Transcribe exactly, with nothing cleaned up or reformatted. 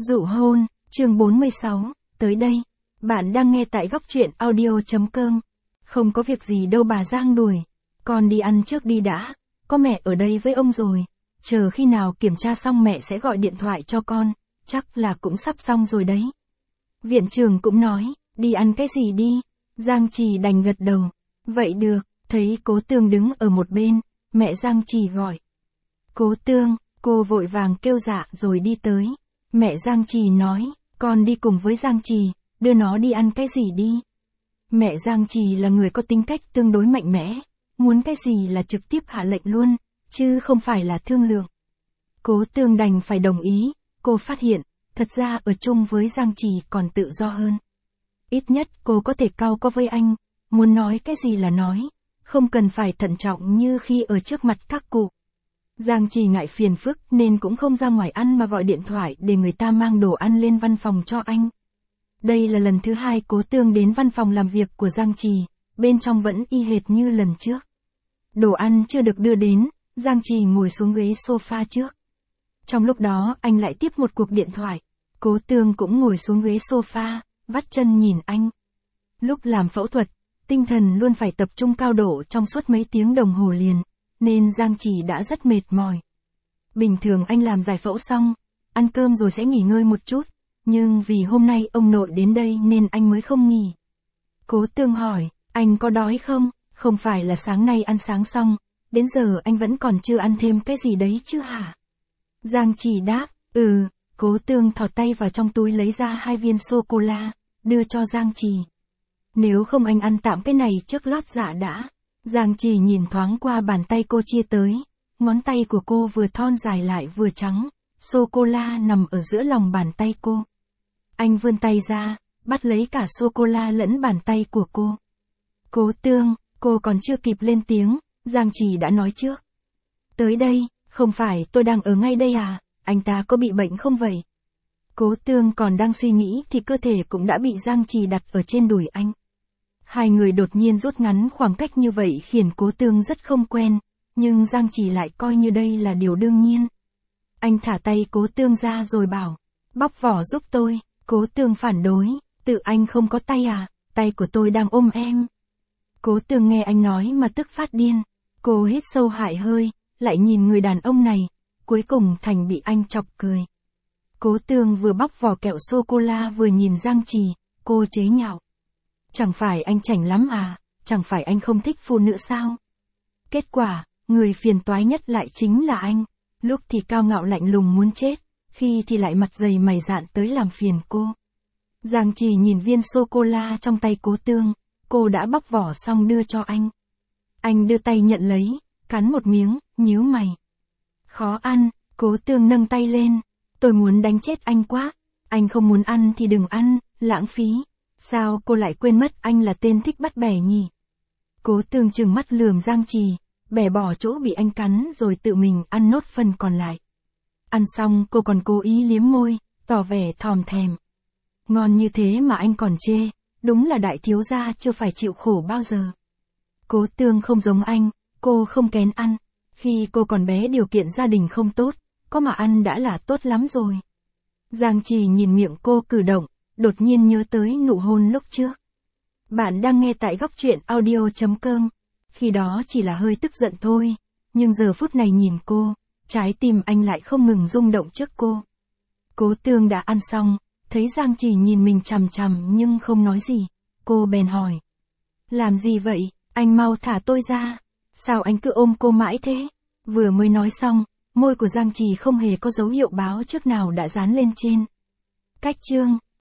Dụ hôn, chương bốn mươi sáu, tới đây. Bạn đang nghe tại góc truyện audio.com. Không có việc gì đâu bà Giang đuổi. Con đi ăn trước đi đã. Có mẹ ở đây với ông rồi. Chờ khi nào kiểm tra xong mẹ sẽ gọi điện thoại cho con. Chắc là cũng sắp xong rồi đấy. Viện trưởng cũng nói, đi ăn cái gì đi. Giang Trì đành gật đầu. Vậy được, thấy Cố Tương đứng ở một bên, mẹ Giang Trì gọi. Cố Tương, cô vội vàng kêu dạ rồi đi tới. Mẹ Giang Trì nói, con đi cùng với Giang Trì, đưa nó đi ăn cái gì đi. Mẹ Giang Trì là người có tính cách tương đối mạnh mẽ, muốn cái gì là trực tiếp hạ lệnh luôn, chứ không phải là thương lượng. Cố Tương đành phải đồng ý, cô phát hiện, thật ra ở chung với Giang Trì còn tự do hơn. Ít nhất cô có thể cau có với anh, muốn nói cái gì là nói, không cần phải thận trọng như khi ở trước mặt các cụ. Giang Trì ngại phiền phức nên cũng không ra ngoài ăn mà gọi điện thoại để người ta mang đồ ăn lên văn phòng cho anh. Đây là lần thứ hai Cố Tương đến văn phòng làm việc của Giang Trì, bên trong vẫn y hệt như lần trước. Đồ ăn chưa được đưa đến, Giang Trì ngồi xuống ghế sofa trước. Trong lúc đó anh lại tiếp một cuộc điện thoại, Cố Tương cũng ngồi xuống ghế sofa, vắt chân nhìn anh. Lúc làm phẫu thuật, tinh thần luôn phải tập trung cao độ trong suốt mấy tiếng đồng hồ liền, nên Giang Trì đã rất mệt mỏi. Bình thường anh làm giải phẫu xong, ăn cơm rồi sẽ nghỉ ngơi một chút, nhưng vì hôm nay ông nội đến đây nên anh mới không nghỉ. Cố Tương hỏi, anh có đói không? Không phải là sáng nay ăn sáng xong, đến giờ anh vẫn còn chưa ăn thêm cái gì đấy chứ hả? Giang Trì đáp, ừ. Cố Tương thò tay vào trong túi lấy ra hai viên sô-cô-la, đưa cho Giang Trì. Nếu không anh ăn tạm cái này trước lót dạ đã. Giang Trì nhìn thoáng qua bàn tay cô chia tới, ngón tay của cô vừa thon dài lại vừa trắng, sô-cô-la nằm ở giữa lòng bàn tay cô. Anh vươn tay ra, bắt lấy cả sô-cô-la lẫn bàn tay của cô. Cố Tương, cô còn chưa kịp lên tiếng, Giang Trì đã nói trước. Tới đây, không phải tôi đang ở ngay đây à, anh ta có bị bệnh không vậy? Cố Tương còn đang suy nghĩ thì cơ thể cũng đã bị Giang Trì đặt ở trên đùi anh. Hai người đột nhiên rút ngắn khoảng cách như vậy khiến Cố Tương rất không quen, nhưng Giang Trì lại coi như đây là điều đương nhiên. Anh thả tay Cố Tương ra rồi bảo, bóc vỏ giúp tôi. Cố Tương phản đối, tự anh không có tay à, tay của tôi đang ôm em. Cố Tương nghe anh nói mà tức phát điên, cô hít sâu hại hơi, lại nhìn người đàn ông này, cuối cùng thành bị anh chọc cười. Cố Tương vừa bóc vỏ kẹo sô-cô-la vừa nhìn Giang Trì, cô chế nhạo. Chẳng phải anh chảnh lắm à, chẳng phải anh không thích phụ nữ sao? Kết quả, người phiền toái nhất lại chính là anh, lúc thì cao ngạo lạnh lùng muốn chết, khi thì lại mặt dày mày dạn tới làm phiền cô. Giang Trì nhìn viên sô-cô-la trong tay Cố Tương, cô đã bóc vỏ xong đưa cho anh. Anh đưa tay nhận lấy, cắn một miếng, nhíu mày. Khó ăn, Cố Tương nâng tay lên, tôi muốn đánh chết anh quá, anh không muốn ăn thì đừng ăn, lãng phí. Sao cô lại quên mất anh là tên thích bắt bẻ nhỉ? Cố Tương trừng mắt lườm Giang Trì, bẻ bỏ chỗ bị anh cắn rồi tự mình ăn nốt phần còn lại. Ăn xong cô còn cố ý liếm môi, tỏ vẻ thòm thèm. Ngon như thế mà anh còn chê, đúng là đại thiếu gia chưa phải chịu khổ bao giờ. Cố Tương không giống anh, cô không kén ăn. Khi cô còn bé điều kiện gia đình không tốt, có mà ăn đã là tốt lắm rồi. Giang Trì nhìn miệng cô cử động, đột nhiên nhớ tới nụ hôn lúc trước. Bạn đang nghe tại góc truyện audio.com. Khi đó chỉ là hơi tức giận thôi, nhưng giờ phút này nhìn cô, trái tim anh lại không ngừng rung động trước cô. Cố Tương đã ăn xong, thấy Giang Trì nhìn mình chằm chằm nhưng không nói gì, cô bèn hỏi. Làm gì vậy, anh mau thả tôi ra, sao anh cứ ôm cô mãi thế? Vừa mới nói xong, môi của Giang Trì không hề có dấu hiệu báo trước nào đã dán lên trên. Cách chương,